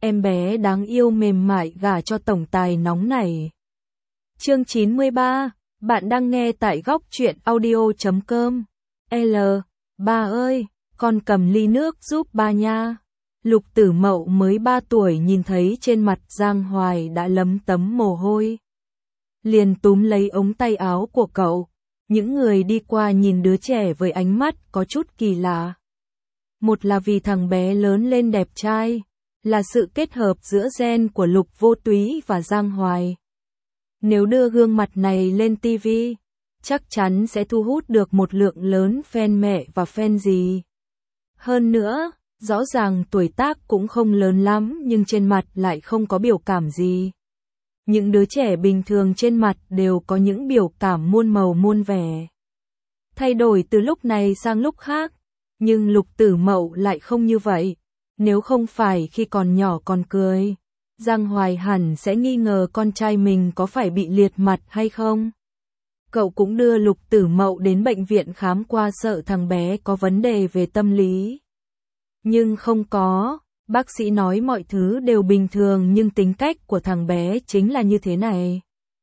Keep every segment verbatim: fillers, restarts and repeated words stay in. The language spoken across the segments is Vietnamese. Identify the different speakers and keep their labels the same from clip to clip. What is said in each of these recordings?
Speaker 1: em bé đáng yêu mềm mại gả cho tổng tài nóng này. Chương chín mươi ba, bạn đang nghe tại góc truyện audio chấm com. L, ba ơi, con cầm ly nước giúp ba nha. Lục Tử Mậu mới ba tuổi nhìn thấy trên mặt Giang Hoài đã lấm tấm mồ hôi. Liền túm lấy ống tay áo của cậu. Những người đi qua nhìn đứa trẻ với ánh mắt có chút kỳ lạ. Một là vì thằng bé lớn lên đẹp trai, là sự kết hợp giữa gen của Lục Vô Túy và Giang Hoài. Nếu đưa gương mặt này lên ti vi, chắc chắn sẽ thu hút được một lượng lớn fan mẹ và fan dì. Hơn nữa, rõ ràng tuổi tác cũng không lớn lắm nhưng trên mặt lại không có biểu cảm gì. Những đứa trẻ bình thường trên mặt đều có những biểu cảm muôn màu muôn vẻ. Thay đổi từ lúc này sang lúc khác, nhưng Lục Tử Mậu lại không như vậy. Nếu không phải khi còn nhỏ còn cười, Giang Hoài hẳn sẽ nghi ngờ con trai mình có phải bị liệt mặt hay không. Cậu cũng đưa Lục Tử Mậu đến bệnh viện khám qua sợ thằng bé có vấn đề về tâm lý. Nhưng không có, bác sĩ nói mọi thứ đều bình thường nhưng tính cách của thằng bé chính là như thế này.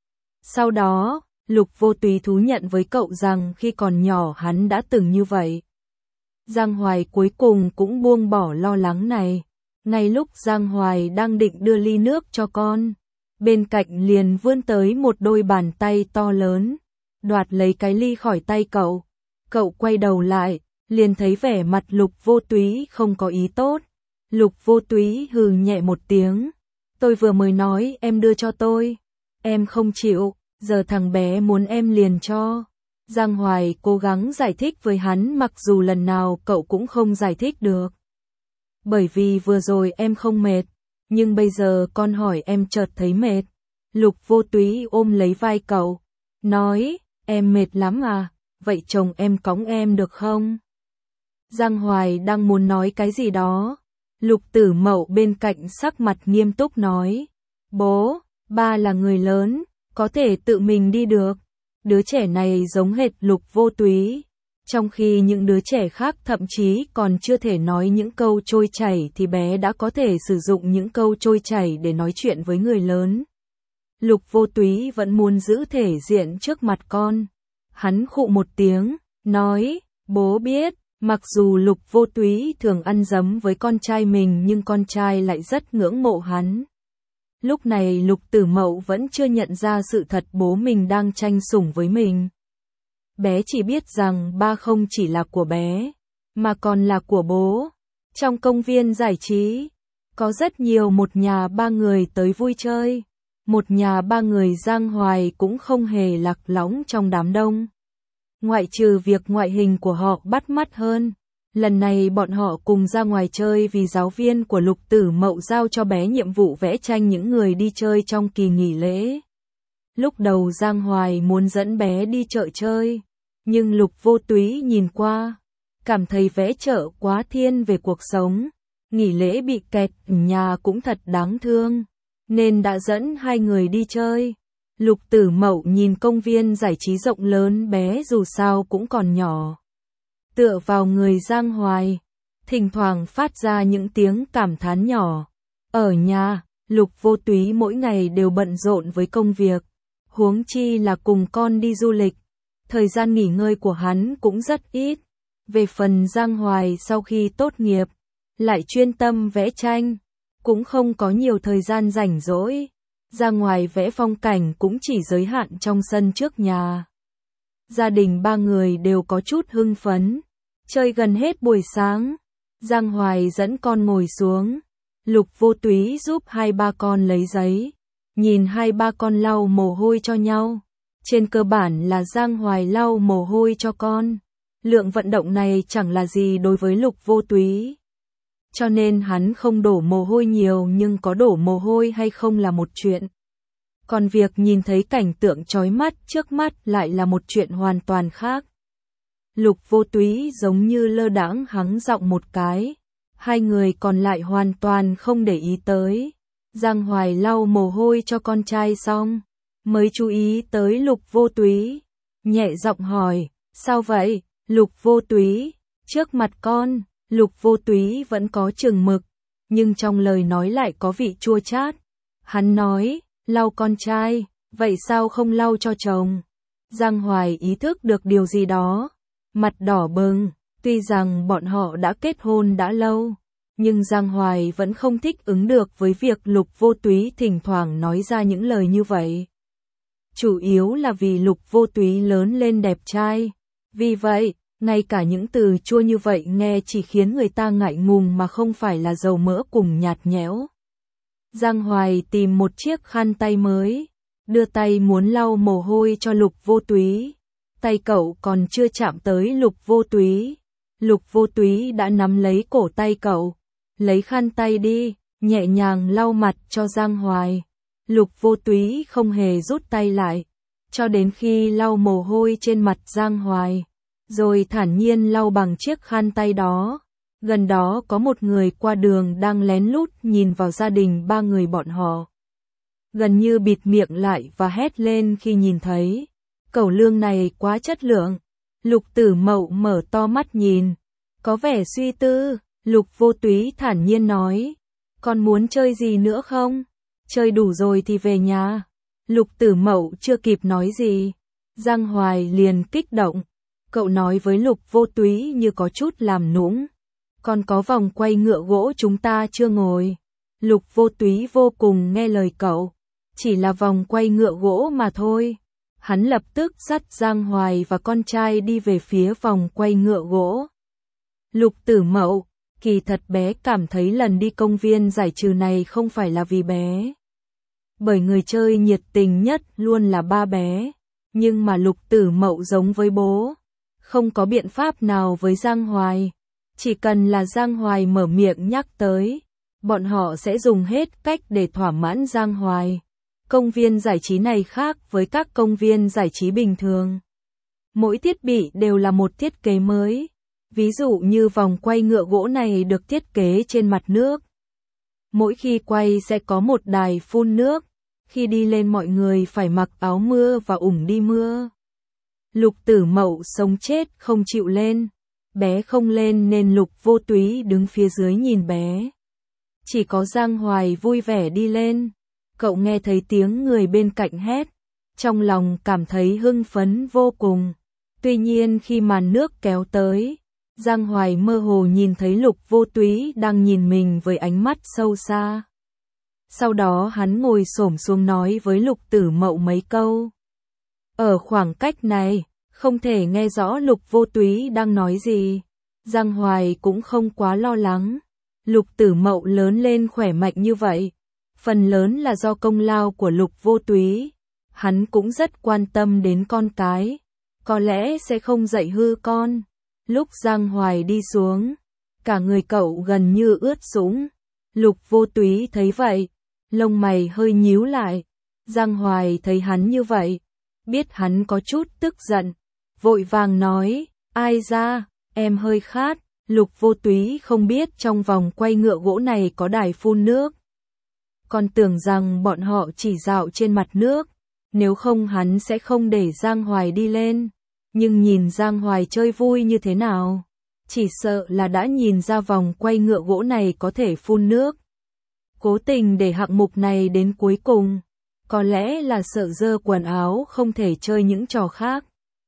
Speaker 1: Sau đó, Lục Vô Túy thú nhận với cậu rằng khi còn nhỏ hắn đã từng như vậy. Giang Hoài cuối cùng cũng buông bỏ lo lắng này. Ngay lúc Giang Hoài đang định đưa ly nước cho con, bên cạnh liền vươn tới một đôi bàn tay to lớn, đoạt lấy cái ly khỏi tay cậu. Cậu quay đầu lại, liền thấy vẻ mặt Lục Vô Túy không có ý tốt. Lục Vô Túy hừ nhẹ một tiếng. Tôi vừa mới nói em đưa cho tôi. Em không chịu, giờ thằng bé muốn em liền cho. Giang Hoài cố gắng giải thích với hắn mặc dù lần nào cậu cũng không giải thích được. Bởi vì vừa rồi em không mệt, nhưng bây giờ con hỏi em chợt thấy mệt. Lục Vô Túy ôm lấy vai cậu, nói, em mệt lắm à, vậy chồng em cõng em được không? Giang Hoài đang muốn nói cái gì đó. Lục Tử Mậu bên cạnh sắc mặt nghiêm túc nói, bố, ba là người lớn, có thể tự mình đi được. Đứa trẻ này giống hệt Lục Vô Túy. Trong khi những đứa trẻ khác thậm chí còn chưa thể nói những câu trôi chảy thì bé đã có thể sử dụng những câu trôi chảy để nói chuyện với người lớn. Lục Vô Túy vẫn muốn giữ thể diện trước mặt con. Hắn khụ một tiếng, nói, bố biết, mặc dù Lục Vô Túy thường ăn dấm với con trai mình nhưng con trai lại rất ngưỡng mộ hắn. Lúc này Lục Tử Mậu vẫn chưa nhận ra sự thật bố mình đang tranh sủng với mình. Bé chỉ biết rằng ba không chỉ là của bé, mà còn là của bố. Trong công viên giải trí, có rất nhiều một nhà ba người tới vui chơi. Một nhà ba người Giang Hoài cũng không hề lạc lõng trong đám đông. Ngoại trừ việc ngoại hình của họ bắt mắt hơn. Lần này bọn họ cùng ra ngoài chơi vì giáo viên của Lục Tử Mậu giao cho bé nhiệm vụ vẽ tranh những người đi chơi trong kỳ nghỉ lễ. Lúc đầu Giang Hoài muốn dẫn bé đi chợ chơi, nhưng Lục Vô Túy nhìn qua, cảm thấy vẽ chợ quá thiên về cuộc sống, nghỉ lễ bị kẹt ở nhà cũng thật đáng thương, nên đã dẫn hai người đi chơi. Lục Tử Mậu nhìn công viên giải trí rộng lớn bé dù sao cũng còn nhỏ. Tựa vào người Giang Hoài, thỉnh thoảng phát ra những tiếng cảm thán nhỏ. Ở nhà, Lục Vô Túy mỗi ngày đều bận rộn với công việc, huống chi là cùng con đi du lịch. Thời gian nghỉ ngơi của hắn cũng rất ít. Về phần Giang Hoài sau khi tốt nghiệp, lại chuyên tâm vẽ tranh, cũng không có nhiều thời gian rảnh rỗi. Ra ngoài vẽ phong cảnh cũng chỉ giới hạn trong sân trước nhà. Gia đình ba người đều có chút hưng phấn. Chơi gần hết buổi sáng, Giang Hoài dẫn con ngồi xuống. Lục Vô Túy giúp hai ba con lấy giấy. Nhìn hai ba con lau mồ hôi cho nhau. Trên cơ bản là Giang Hoài lau mồ hôi cho con. Lượng vận động này chẳng là gì đối với Lục Vô Túy. Cho nên hắn không đổ mồ hôi nhiều nhưng có đổ mồ hôi hay không là một chuyện. Còn việc nhìn thấy cảnh tượng chói mắt trước mắt lại là một chuyện hoàn toàn khác. Lục Vô Túy giống như lơ đãng hắng giọng một cái. Hai người còn lại hoàn toàn không để ý tới. Giang Hoài lau mồ hôi cho con trai xong, mới chú ý tới Lục Vô Túy. Nhẹ giọng hỏi, sao vậy, Lục Vô Túy? Trước mặt con, Lục Vô Túy vẫn có chừng mực, nhưng trong lời nói lại có vị chua chát. Hắn nói, lau con trai, vậy sao không lau cho chồng? Giang Hoài ý thức được điều gì đó, mặt đỏ bừng, tuy rằng bọn họ đã kết hôn đã lâu, nhưng Giang Hoài vẫn không thích ứng được với việc Lục Vô Túy thỉnh thoảng nói ra những lời như vậy. Chủ yếu là vì Lục Vô Túy lớn lên đẹp trai, vì vậy, ngay cả những từ chua như vậy nghe chỉ khiến người ta ngại ngùng mà không phải là dầu mỡ cùng nhạt nhẽo. Giang Hoài tìm một chiếc khăn tay mới, đưa tay muốn lau mồ hôi cho Lục Vô Túy. Tay cậu còn chưa chạm tới Lục Vô Túy, Lục Vô Túy đã nắm lấy cổ tay cậu, lấy khăn tay đi, nhẹ nhàng lau mặt cho Giang Hoài. Lục Vô Túy không hề rút tay lại, cho đến khi lau mồ hôi trên mặt Giang Hoài, rồi thản nhiên lau bằng chiếc khăn tay đó. Gần đó có một người qua đường đang lén lút nhìn vào gia đình ba người bọn họ. Gần như bịt miệng lại và hét lên khi nhìn thấy. Cẩu lương này quá chất lượng. Lục Tử Mậu mở to mắt nhìn, có vẻ suy tư. Lục Vô Túy thản nhiên nói, con muốn chơi gì nữa không? Chơi đủ rồi thì về nhà. Lục Tử Mậu chưa kịp nói gì, Giang Hoài liền kích động. Cậu nói với Lục Vô Túy như có chút làm nũng, còn có vòng quay ngựa gỗ chúng ta chưa ngồi. Lục Vô Túy vô cùng nghe lời cậu, chỉ là vòng quay ngựa gỗ mà thôi. Hắn lập tức dắt Giang Hoài và con trai đi về phía vòng quay ngựa gỗ. Lục Tử Mậu, kỳ thật bé cảm thấy lần đi công viên giải trừ này không phải là vì bé. Bởi người chơi nhiệt tình nhất luôn là ba bé, nhưng mà Lục Tử Mậu giống với bố, không có biện pháp nào với Giang Hoài. Chỉ cần là Giang Hoài mở miệng nhắc tới, bọn họ sẽ dùng hết cách để thỏa mãn Giang Hoài. Công viên giải trí này khác với các công viên giải trí bình thường. Mỗi thiết bị đều là một thiết kế mới. Ví dụ như vòng quay ngựa gỗ này được thiết kế trên mặt nước. Mỗi khi quay sẽ có một đài phun nước. Khi đi lên mọi người phải mặc áo mưa và ủng đi mưa. Lục Tử Mậu sống chết không chịu lên. Bé không lên nên Lục Vô Túy đứng phía dưới nhìn bé. Chỉ có Giang Hoài vui vẻ đi lên. Cậu nghe thấy tiếng người bên cạnh hét, trong lòng cảm thấy hưng phấn vô cùng. Tuy nhiên khi màn nước kéo tới, Giang Hoài mơ hồ nhìn thấy Lục Vô Túy đang nhìn mình với ánh mắt sâu xa. Sau đó hắn ngồi xổm xuống nói với Lục Tử Mậu mấy câu. Ở khoảng cách này, không thể nghe rõ Lục Vô Túy đang nói gì. Giang Hoài cũng không quá lo lắng. Lục Tử Mậu lớn lên khỏe mạnh như vậy, phần lớn là do công lao của Lục Vô Túy. Hắn cũng rất quan tâm đến con cái, có lẽ sẽ không dạy hư con. Lúc Giang Hoài đi xuống, cả người cậu gần như ướt sũng. Lục Vô Túy thấy vậy, lông mày hơi nhíu lại. Giang Hoài thấy hắn như vậy, biết hắn có chút tức giận, vội vàng nói, ai ra, em hơi khát. Lục Vô Túy không biết trong vòng quay ngựa gỗ này có đài phun nước. Còn tưởng rằng bọn họ chỉ dạo trên mặt nước, nếu không hắn sẽ không để Giang Hoài đi lên. Nhưng nhìn Giang Hoài chơi vui như thế nào, chỉ sợ là đã nhìn ra vòng quay ngựa gỗ này có thể phun nước. Cố tình để hạng mục này đến cuối cùng, có lẽ là sợ dơ quần áo không thể chơi những trò khác.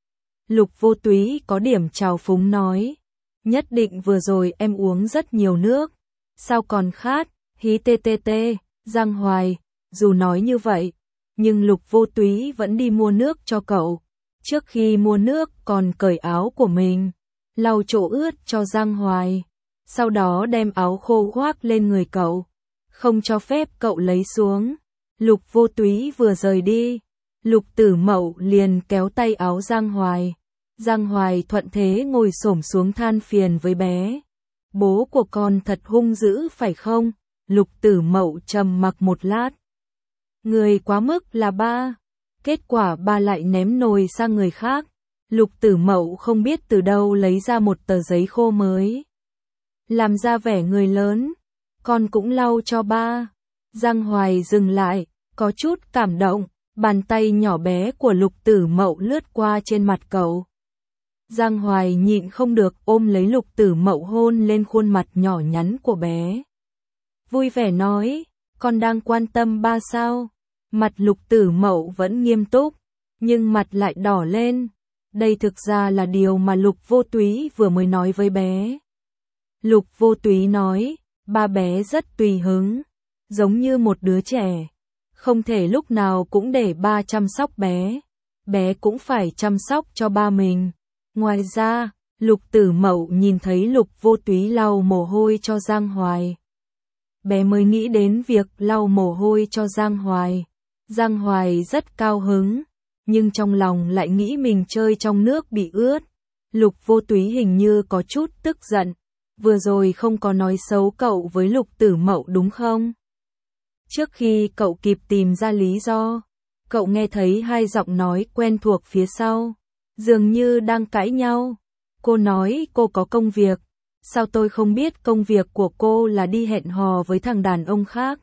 Speaker 1: Lục Vô Túy có điểm trào phúng nói, nhất định vừa rồi em uống rất nhiều nước, sao còn khát, hí tê tê tê. Giang Hoài, dù nói như vậy, nhưng Lục Vô Túy vẫn đi mua nước cho cậu. Trước khi mua nước còn cởi áo của mình, lau chỗ ướt cho Giang Hoài. Sau đó đem áo khô khoác lên người cậu, không cho phép cậu lấy xuống. Lục Vô Túy vừa rời đi, Lục Tử Mậu liền kéo tay áo Giang Hoài. Giang Hoài thuận thế ngồi xổm xuống than phiền với bé. Bố của con thật hung dữ phải không? Lục Tử Mậu trầm mặc một lát. Người quá mức là ba. Kết quả ba lại ném nồi sang người khác. Lục Tử Mậu không biết từ đâu lấy ra một tờ giấy khô mới. Làm ra vẻ người lớn. Con cũng lau cho ba. Giang Hoài dừng lại, có chút cảm động. Bàn tay nhỏ bé của Lục Tử Mậu lướt qua trên mặt cậu. Giang Hoài nhịn không được ôm lấy Lục Tử Mậu hôn lên khuôn mặt nhỏ nhắn của bé. vui vẻ nói, con đang quan tâm ba sao? Mặt Lục Tử Mậu vẫn nghiêm túc, nhưng mặt lại đỏ lên. Đây thực ra là điều mà Lục Vô Túy vừa mới nói với bé. Lục Vô Túy nói, ba bé rất tùy hứng, giống như một đứa trẻ. Không thể lúc nào cũng để ba chăm sóc bé. Bé cũng phải chăm sóc cho ba mình. Ngoài ra, Lục Tử Mậu nhìn thấy Lục Vô Túy lau mồ hôi cho Giang Hoài. Bé mới nghĩ đến việc lau mồ hôi cho Giang Hoài. Giang Hoài rất cao hứng, nhưng trong lòng lại nghĩ mình chơi trong nước bị ướt. Lục Vô Túy hình như có chút tức giận. Vừa rồi không có nói xấu cậu với Lục Tử Mậu đúng không? Trước khi cậu kịp tìm ra lý do, cậu nghe thấy hai giọng nói quen thuộc phía sau, dường như đang cãi nhau. Cô nói cô có công việc, sao tôi không biết công việc của cô là đi hẹn hò với thằng đàn ông khác?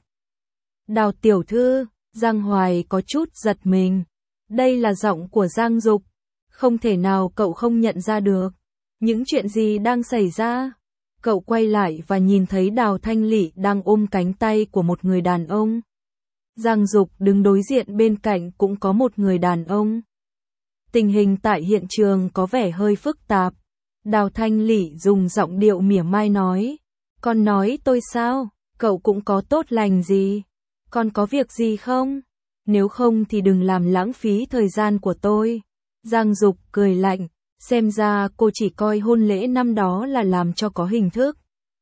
Speaker 1: Đào tiểu thư, Giang Hoài có chút giật mình. Đây là giọng của Giang Dục, không thể nào cậu không nhận ra được. Những chuyện gì đang xảy ra? Cậu quay lại và nhìn thấy Đào Thanh Lị đang ôm cánh tay của một người đàn ông. Giang Dục đứng đối diện bên cạnh cũng có một người đàn ông. Tình hình tại hiện trường có vẻ hơi phức tạp. Đào Thanh Lị dùng giọng điệu mỉa mai nói, con nói tôi sao, cậu cũng có tốt lành gì, con có việc gì không? Nếu không thì đừng làm lãng phí thời gian của tôi. Giang Dục cười lạnh, xem ra cô chỉ coi hôn lễ năm đó là làm cho có hình thức.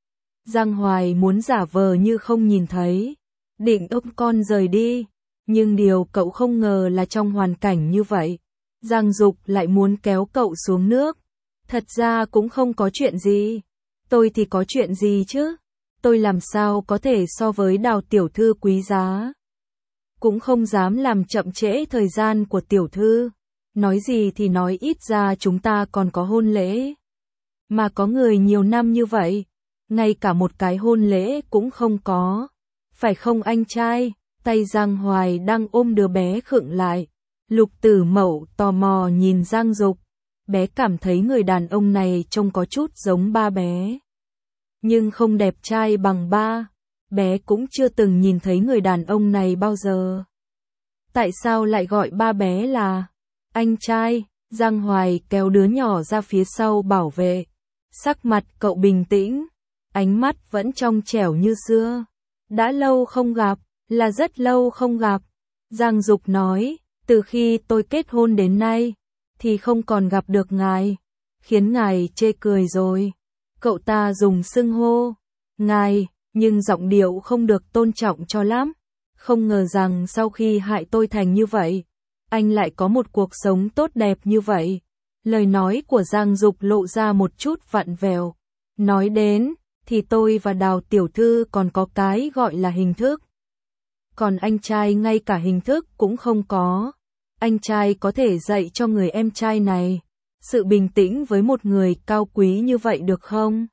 Speaker 1: Giang Hoài muốn giả vờ như không nhìn thấy, định ôm con rời đi, nhưng điều cậu không ngờ là trong hoàn cảnh như vậy, Giang Dục lại muốn kéo cậu xuống nước. Thật ra cũng không có chuyện gì. Tôi thì có chuyện gì chứ? Tôi làm sao có thể so với Đào tiểu thư quý giá? Cũng không dám làm chậm trễ thời gian của tiểu thư. Nói gì thì nói, ít ra chúng ta còn có hôn lễ. Mà có người nhiều năm như vậy, ngay cả một cái hôn lễ cũng không có. Phải không anh trai? Tay Giang Hoài đang ôm đứa bé khựng lại. Lục Tử Mậu tò mò nhìn Giang Dục. Bé cảm thấy người đàn ông này trông có chút giống ba bé, nhưng không đẹp trai bằng ba. Bé cũng chưa từng nhìn thấy người đàn ông này bao giờ. Tại sao lại gọi ba bé là anh trai? Giang Hoài kéo đứa nhỏ ra phía sau bảo vệ. Sắc mặt cậu bình tĩnh, ánh mắt vẫn trong trẻo như xưa. Đã lâu không gặp, là rất lâu không gặp. Giang Dục nói, từ khi tôi kết hôn đến nay, thì không còn gặp được ngài, khiến ngài chê cười rồi. Cậu ta dùng xưng hô ngài, nhưng giọng điệu không được tôn trọng cho lắm. Không ngờ rằng sau khi hại tôi thành như vậy, anh lại có một cuộc sống tốt đẹp như vậy. Lời nói của Giang Dục lộ ra một chút vặn vẹo. Nói đến, thì tôi và Đào tiểu thư còn có cái gọi là hình thức. Còn anh trai ngay cả hình thức cũng không có. Anh trai có thể dạy cho người em trai này sự bình tĩnh với một người cao quý như vậy được không?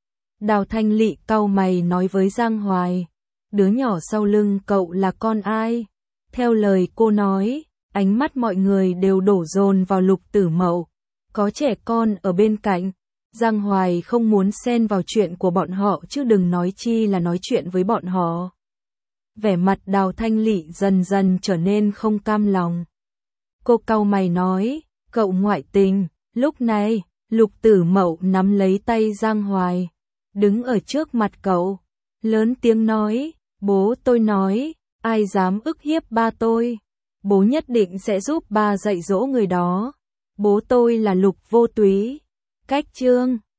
Speaker 1: Đào Thanh Lị cau mày nói với Giang Hoài, đứa nhỏ sau lưng cậu là con ai? Theo lời cô nói, ánh mắt mọi người đều đổ dồn vào Lục Tử Mậu. Có trẻ con ở bên cạnh, Giang Hoài không muốn xen vào chuyện của bọn họ chứ đừng nói chi là nói chuyện với bọn họ. Vẻ mặt Đào Thanh Lị dần dần trở nên không cam lòng. Cô cau mày nói, cậu ngoại tình. Lúc này, Lục Tử Mậu nắm lấy tay Giang Hoài, đứng ở trước mặt cậu, lớn tiếng nói, bố tôi nói, ai dám ức hiếp ba tôi, bố nhất định sẽ giúp ba dạy dỗ người đó. Bố tôi là Lục Vô Túy. Cách chương